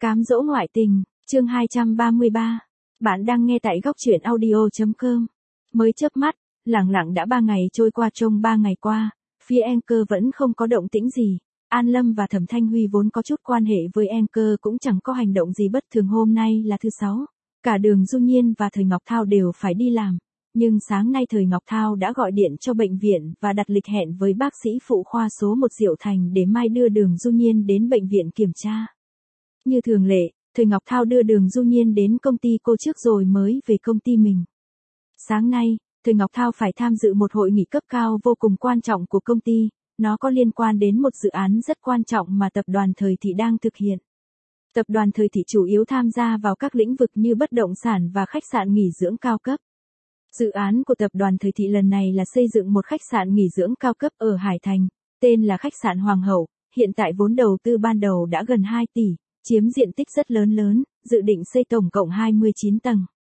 Cám dỗ ngoại tình, chương 233. Bạn đang nghe tại góc truyện audio.com. Mới chớp mắt, lẳng lặng đã 3 ngày trôi qua, trong 3 ngày qua, phía Anchor vẫn không có động tĩnh gì. An Lâm và Thẩm Thanh Huy vốn có chút quan hệ với Anchor cũng chẳng có hành động gì bất thường. Hôm nay là thứ 6, cả Đường Du Nhiên và Thời Ngọc Thao đều phải đi làm. Nhưng sáng nay Thời Ngọc Thao đã gọi điện cho bệnh viện và đặt lịch hẹn với bác sĩ phụ khoa số 1 Diệu Thành để mai đưa Đường Du Nhiên đến bệnh viện kiểm tra. Như thường lệ, Thời Ngọc Thao đưa Đường Du Nhiên đến công ty cô trước rồi mới về công ty mình. Sáng nay, Thời Ngọc Thao phải tham dự một hội nghị cấp cao vô cùng quan trọng của công ty, nó có liên quan đến một dự án rất quan trọng mà tập đoàn Thời Thị đang thực hiện. Tập đoàn Thời Thị chủ yếu tham gia vào các lĩnh vực như bất động sản và khách sạn nghỉ dưỡng cao cấp. Dự án của tập đoàn Thời Thị lần này là xây dựng một khách sạn nghỉ dưỡng cao cấp ở Hải Thành, tên là khách sạn Hoàng Hậu, hiện tại vốn đầu tư ban đầu đã gần 2 tỷ. Chiếm diện tích rất lớn, dự định xây tổng cộng 29 tầng.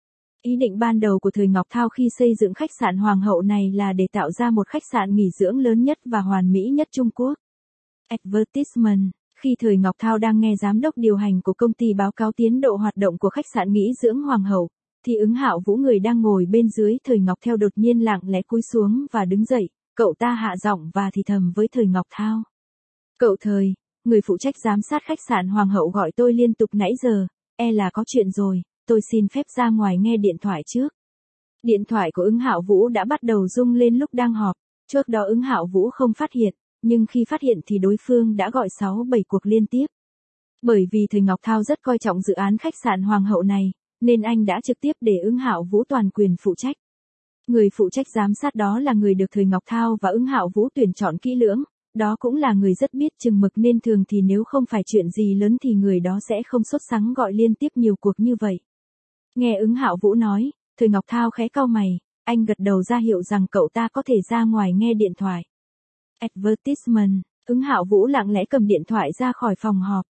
Ý định ban đầu của Thời Ngọc Thao khi xây dựng khách sạn Hoàng Hậu này là để tạo ra một khách sạn nghỉ dưỡng lớn nhất và hoàn mỹ nhất Trung Quốc. Advertisement. Khi Thời Ngọc Thao đang nghe giám đốc điều hành của công ty báo cáo tiến độ hoạt động của khách sạn nghỉ dưỡng Hoàng Hậu, thì Ứng Hạo Vũ, người đang ngồi bên dưới Thời Ngọc Thao, đột nhiên lặng lẽ cúi xuống và đứng dậy. Cậu ta hạ giọng và thì thầm với Thời Ngọc Thao. Cậu Thời, người phụ trách giám sát khách sạn Hoàng Hậu gọi tôi liên tục nãy giờ, là có chuyện rồi, tôi xin phép ra ngoài nghe điện thoại trước. Điện thoại của Ứng Hạo Vũ đã bắt đầu rung lên lúc đang họp, trước đó Ứng Hạo Vũ không phát hiện, nhưng khi phát hiện thì đối phương đã gọi 6-7 cuộc liên tiếp. Bởi vì Thời Ngọc Thao rất coi trọng dự án khách sạn Hoàng Hậu này, nên anh đã trực tiếp để Ứng Hạo Vũ toàn quyền phụ trách. Người phụ trách giám sát đó là người được Thời Ngọc Thao và Ứng Hạo Vũ tuyển chọn kỹ lưỡng. Đó cũng là người rất biết chừng mực nên thường thì nếu không phải chuyện gì lớn thì người đó sẽ không sốt sắng gọi liên tiếp nhiều cuộc như vậy. Nghe Ứng Hạo Vũ nói, Thời Ngọc Thao khẽ cau mày, anh gật đầu ra hiệu rằng cậu ta có thể ra ngoài nghe điện thoại. Advertisement. Ứng Hạo Vũ lặng lẽ cầm điện thoại ra khỏi phòng họp.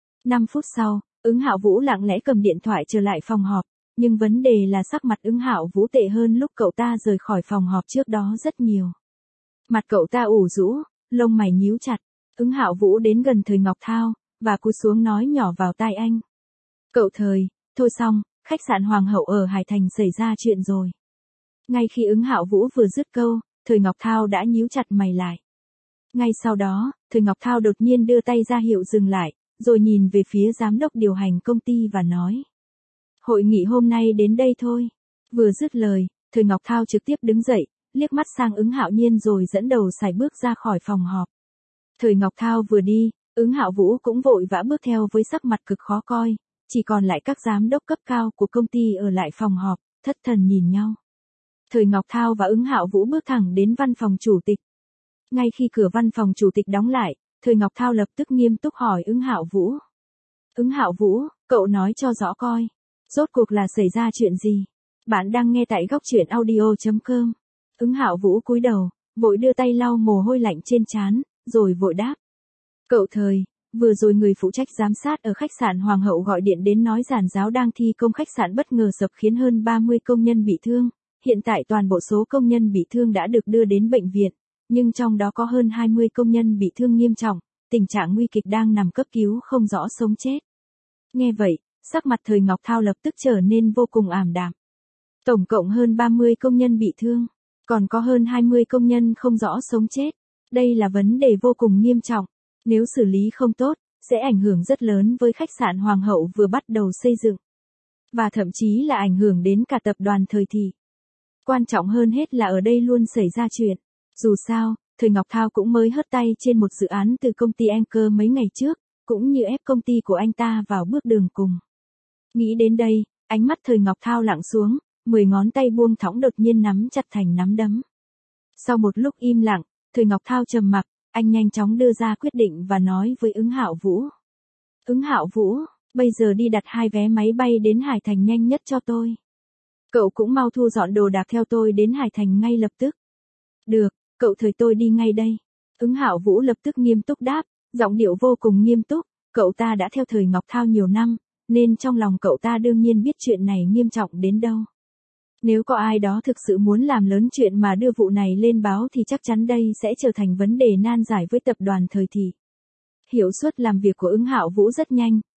5 phút sau, Ứng Hạo Vũ lặng lẽ cầm điện thoại trở lại phòng họp, nhưng vấn đề là sắc mặt Ứng Hạo Vũ tệ hơn lúc cậu ta rời khỏi phòng họp trước đó rất nhiều. Mặt cậu ta ủ rũ, lông mày nhíu chặt. Ứng Hạo Vũ đến gần Thời Ngọc Thao và cúi xuống nói nhỏ vào tai anh. Cậu Thời, thôi xong, khách sạn Hoàng Hậu ở Hải Thành xảy ra chuyện rồi. Ngay khi Ứng Hạo Vũ vừa dứt câu, Thời Ngọc Thao đã nhíu chặt mày lại. Ngay sau đó, Thời Ngọc Thao đột nhiên đưa tay ra hiệu dừng lại, rồi nhìn về phía giám đốc điều hành công ty và nói. Hội nghị hôm nay đến đây thôi. Vừa dứt lời, Thời Ngọc Thao trực tiếp đứng dậy, liếc mắt sang Ứng Hạo Nhiên rồi dẫn đầu sải bước ra khỏi phòng họp. Thời Ngọc Thao vừa đi, Ứng Hạo Vũ cũng vội vã bước theo với sắc mặt cực khó coi, chỉ còn lại các giám đốc cấp cao của công ty ở lại phòng họp, thất thần nhìn nhau. Thời Ngọc Thao và Ứng Hạo Vũ bước thẳng đến văn phòng chủ tịch. Ngay khi cửa văn phòng chủ tịch đóng lại, Thời Ngọc Thao lập tức nghiêm túc hỏi Ứng Hạo Vũ. Ứng Hạo Vũ, cậu nói cho rõ coi, rốt cuộc là xảy ra chuyện gì? Bạn đang nghe tại góc truyện audio.com. Ứng Hạo Vũ cúi đầu, vội đưa tay lau mồ hôi lạnh trên trán, rồi vội đáp. Cậu Thời, vừa rồi người phụ trách giám sát ở khách sạn Hoàng Hậu gọi điện đến nói giàn giáo đang thi công khách sạn bất ngờ sập khiến hơn 30 công nhân bị thương. Hiện tại toàn bộ số công nhân bị thương đã được đưa đến bệnh viện, nhưng trong đó có hơn 20 công nhân bị thương nghiêm trọng, tình trạng nguy kịch đang nằm cấp cứu không rõ sống chết. Nghe vậy, sắc mặt Thời Ngọc Thao lập tức trở nên vô cùng ảm đạm. Tổng cộng hơn 30 công nhân bị thương. Còn có hơn 20 công nhân không rõ sống chết. Đây là vấn đề vô cùng nghiêm trọng. Nếu xử lý không tốt, sẽ ảnh hưởng rất lớn với khách sạn Hoàng Hậu vừa bắt đầu xây dựng. Và thậm chí là ảnh hưởng đến cả tập đoàn Thời Thị. Quan trọng hơn hết là ở đây luôn xảy ra chuyện. Dù sao, Thời Ngọc Thao cũng mới hớt tay trên một dự án từ công ty Anchor mấy ngày trước, cũng như ép công ty của anh ta vào bước đường cùng. Nghĩ đến đây, ánh mắt Thời Ngọc Thao lặng xuống. 10 ngón tay buông thõng đột nhiên nắm chặt thành nắm đấm. Sau một lúc im lặng, Thời Ngọc Thao trầm mặc, anh nhanh chóng đưa ra quyết định và nói với Ứng Hạo Vũ. Ứng Hạo Vũ, bây giờ đi đặt 2 vé máy bay đến Hải Thành nhanh nhất cho tôi. Cậu cũng mau thu dọn đồ đạc theo tôi đến Hải Thành ngay lập tức. Được, cậu Thời, tôi đi ngay đây. Ứng Hạo Vũ lập tức nghiêm túc đáp, giọng điệu vô cùng nghiêm túc, cậu ta đã theo Thời Ngọc Thao nhiều năm, nên trong lòng cậu ta đương nhiên biết chuyện này nghiêm trọng đến đâu. Nếu có ai đó thực sự muốn làm lớn chuyện mà đưa vụ này lên báo thì chắc chắn đây sẽ trở thành vấn đề nan giải với tập đoàn Thời Thị. Hiệu suất làm việc của Ứng Hạo Vũ rất nhanh,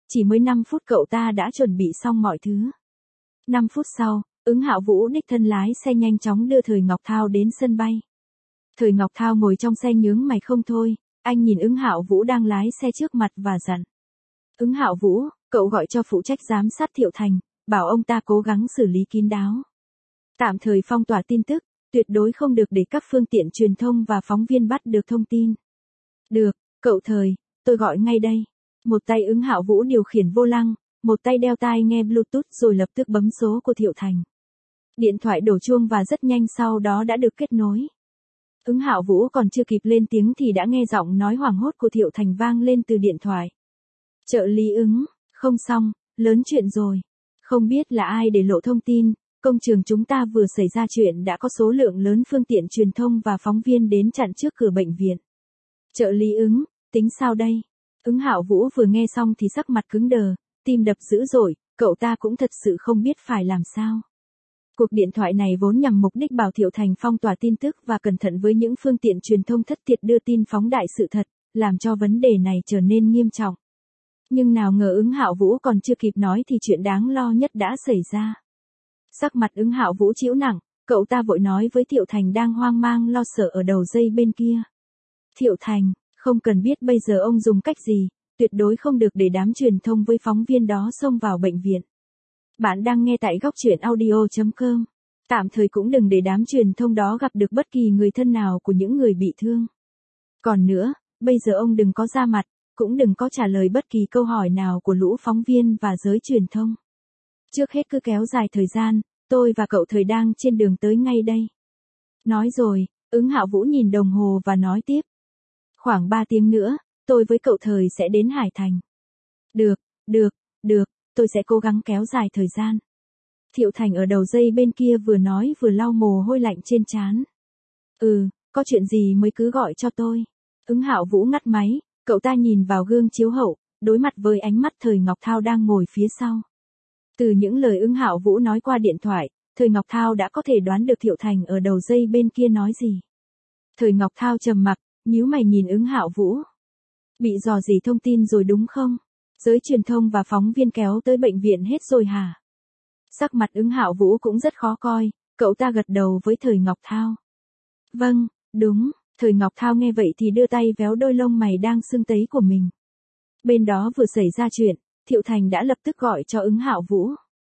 chỉ mới 5 phút cậu ta đã chuẩn bị xong mọi thứ. 5 phút sau, Ứng Hạo Vũ đích thân lái xe nhanh chóng đưa Thời Ngọc Thao đến sân bay. Thời Ngọc Thao ngồi trong xe nhướng mày không thôi, anh nhìn Ứng Hạo Vũ đang lái xe trước mặt và dặn. Ứng Hạo Vũ, cậu gọi cho phụ trách giám sát Thiệu Thành, bảo ông ta cố gắng xử lý kín đáo. Tạm thời phong tỏa tin tức, tuyệt đối không được để các phương tiện truyền thông và phóng viên bắt được thông tin. Được, cậu Thời, tôi gọi ngay đây. Một tay Ứng Hạo Vũ điều khiển vô lăng, một tay đeo tai nghe Bluetooth rồi lập tức bấm số của Thiệu Thành. Điện thoại đổ chuông và rất nhanh sau đó đã được kết nối. Ứng Hạo Vũ còn chưa kịp lên tiếng thì đã nghe giọng nói hoảng hốt của Thiệu Thành vang lên từ điện thoại. Trợ lý Ứng, không xong, lớn chuyện rồi. Không biết là ai để lộ thông tin, công trường chúng ta vừa xảy ra chuyện đã có số lượng lớn phương tiện truyền thông và phóng viên đến chặn trước cửa bệnh viện. Trợ lý Ứng, tính sao đây? Ứng Hạo Vũ vừa nghe xong thì sắc mặt cứng đờ, tim đập dữ dội, cậu ta cũng thật sự không biết phải làm sao. Cuộc điện thoại này vốn nhằm mục đích bảo Thiệu Thành phong tỏa tin tức và cẩn thận với những phương tiện truyền thông thất thiệt đưa tin phóng đại sự thật, làm cho vấn đề này trở nên nghiêm trọng. Nhưng nào ngờ Ứng Hạo Vũ còn chưa kịp nói thì chuyện đáng lo nhất đã xảy ra. Sắc mặt Ứng Hạo Vũ chịu nặng, cậu ta vội nói với Thiệu Thành đang hoang mang lo sợ ở đầu dây bên kia. Thiệu Thành, không cần biết bây giờ ông dùng cách gì, tuyệt đối không được để đám truyền thông với phóng viên đó xông vào bệnh viện. Bạn đang nghe tại góc truyện audio.com. Tạm thời cũng đừng để đám truyền thông đó gặp được bất kỳ người thân nào của những người bị thương. Còn nữa, bây giờ ông đừng có ra mặt, cũng đừng có trả lời bất kỳ câu hỏi nào của lũ phóng viên và giới truyền thông. Trước hết cứ kéo dài thời gian, tôi và cậu Thời đang trên đường tới ngay đây. Nói rồi, Ứng Hạo Vũ nhìn đồng hồ và nói tiếp. Khoảng 3 tiếng nữa, tôi với cậu Thời sẽ đến Hải Thành. Được, tôi sẽ cố gắng kéo dài thời gian. Thiệu Thành ở đầu dây bên kia vừa nói vừa lau mồ hôi lạnh trên trán. Có chuyện gì mới cứ gọi cho tôi. Ứng Hạo Vũ ngắt máy, cậu ta nhìn vào gương chiếu hậu, đối mặt với ánh mắt Thời Ngọc Thao đang ngồi phía sau. Từ những lời Ứng Hạo Vũ nói qua điện thoại, Thời Ngọc Thao đã có thể đoán được Thiệu Thành ở đầu dây bên kia nói gì. Thời Ngọc Thao trầm mặc, nhíu mày nhìn Ứng Hạo Vũ. Bị dò dỉ thông tin rồi đúng không? Giới truyền thông và phóng viên kéo tới bệnh viện hết rồi hả? Sắc mặt Ứng Hạo Vũ cũng rất khó coi, cậu ta gật đầu với Thời Ngọc Thao. Vâng, đúng, Thời Ngọc Thao nghe vậy thì đưa tay véo đôi lông mày đang sưng tấy của mình. Bên đó vừa xảy ra chuyện, Thiệu Thành đã lập tức gọi cho Ứng Hạo Vũ.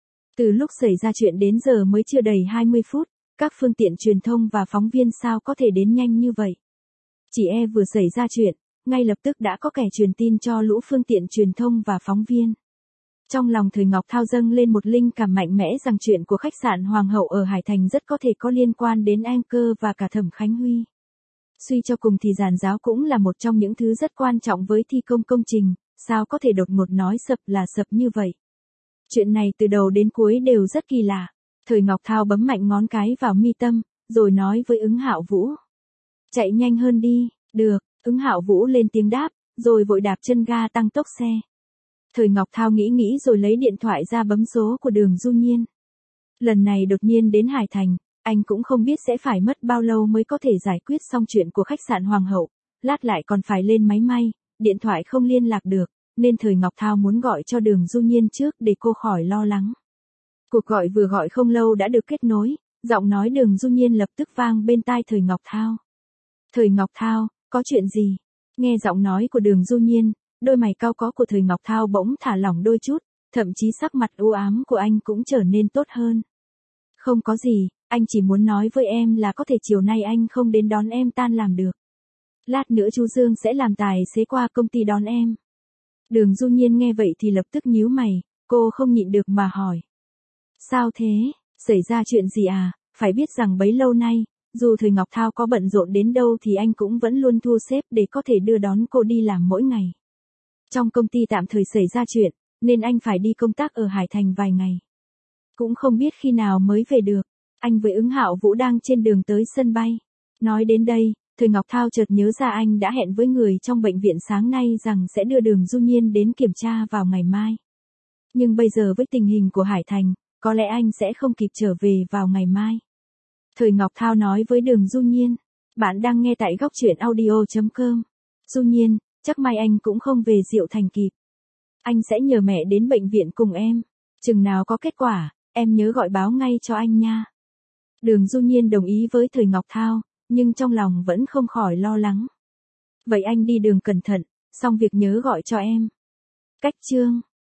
Từ lúc xảy ra chuyện đến giờ mới chưa đầy 20 phút, các phương tiện truyền thông và phóng viên sao có thể đến nhanh như vậy? Chỉ vừa xảy ra chuyện, ngay lập tức đã có kẻ truyền tin cho lũ phương tiện truyền thông và phóng viên. Trong lòng Thời Ngọc Thao dâng lên một linh cảm mạnh mẽ rằng chuyện của khách sạn Hoàng hậu ở Hải Thành rất có thể có liên quan đến Anchor và cả Thẩm Khánh Huy. Suy cho cùng thì giàn giáo cũng là một trong những thứ rất quan trọng với thi công công trình, sao có thể đột ngột nói sập là sập như vậy. Chuyện này từ đầu đến cuối đều rất kỳ lạ. Thời Ngọc Thao bấm mạnh ngón cái vào mi tâm, rồi nói với Ứng Hạo Vũ. Chạy nhanh hơn đi, được, Ứng Hạo Vũ lên tiếng đáp, rồi vội đạp chân ga tăng tốc xe. Thời Ngọc Thao nghĩ rồi lấy điện thoại ra bấm số của Đường Du Nhiên. Lần này đột nhiên đến Hải Thành, anh cũng không biết sẽ phải mất bao lâu mới có thể giải quyết xong chuyện của khách sạn Hoàng hậu, lát lại còn phải lên máy may, điện thoại không liên lạc được, nên Thời Ngọc Thao muốn gọi cho Đường Du Nhiên trước để cô khỏi lo lắng. Cuộc gọi vừa gọi không lâu đã được kết nối, giọng nói Đường Du Nhiên lập tức vang bên tai Thời Ngọc Thao. Thời Ngọc Thao, có chuyện gì? Nghe giọng nói của Đường Du Nhiên, đôi mày cau có của Thời Ngọc Thao bỗng thả lỏng đôi chút, thậm chí sắc mặt u ám của anh cũng trở nên tốt hơn. Không có gì, anh chỉ muốn nói với em là có thể chiều nay anh không đến đón em tan làm được. Lát nữa chú Dương sẽ làm tài xế qua công ty đón em. Đường Du Nhiên nghe vậy thì lập tức nhíu mày, cô không nhịn được mà hỏi. Sao thế, xảy ra chuyện gì à? Phải biết rằng bấy lâu nay, dù Thời Ngọc Thao có bận rộn đến đâu thì anh cũng vẫn luôn thu xếp để có thể đưa đón cô đi làm mỗi ngày. Trong công ty tạm thời xảy ra chuyện, nên anh phải đi công tác ở Hải Thành vài ngày. Cũng không biết khi nào mới về được. Anh với Ứng Hạo Vũ đang trên đường tới sân bay. Nói đến đây, Thời Ngọc Thao chợt nhớ ra anh đã hẹn với người trong bệnh viện sáng nay rằng sẽ đưa Đường Du Nhiên đến kiểm tra vào ngày mai. Nhưng bây giờ với tình hình của Hải Thành, có lẽ anh sẽ không kịp trở về vào ngày mai. Thời Ngọc Thao nói với Đường Du Nhiên. Bạn đang nghe tại góc truyện audio.com. Du Nhiên, chắc may anh cũng không về Diệu Thành kịp. Anh sẽ nhờ mẹ đến bệnh viện cùng em. Chừng nào có kết quả, em nhớ gọi báo ngay cho anh nha. Đường Du Nhiên đồng ý với Thời Ngọc Thao, nhưng trong lòng vẫn không khỏi lo lắng. Vậy anh đi đường cẩn thận, xong việc nhớ gọi cho em. Cách chương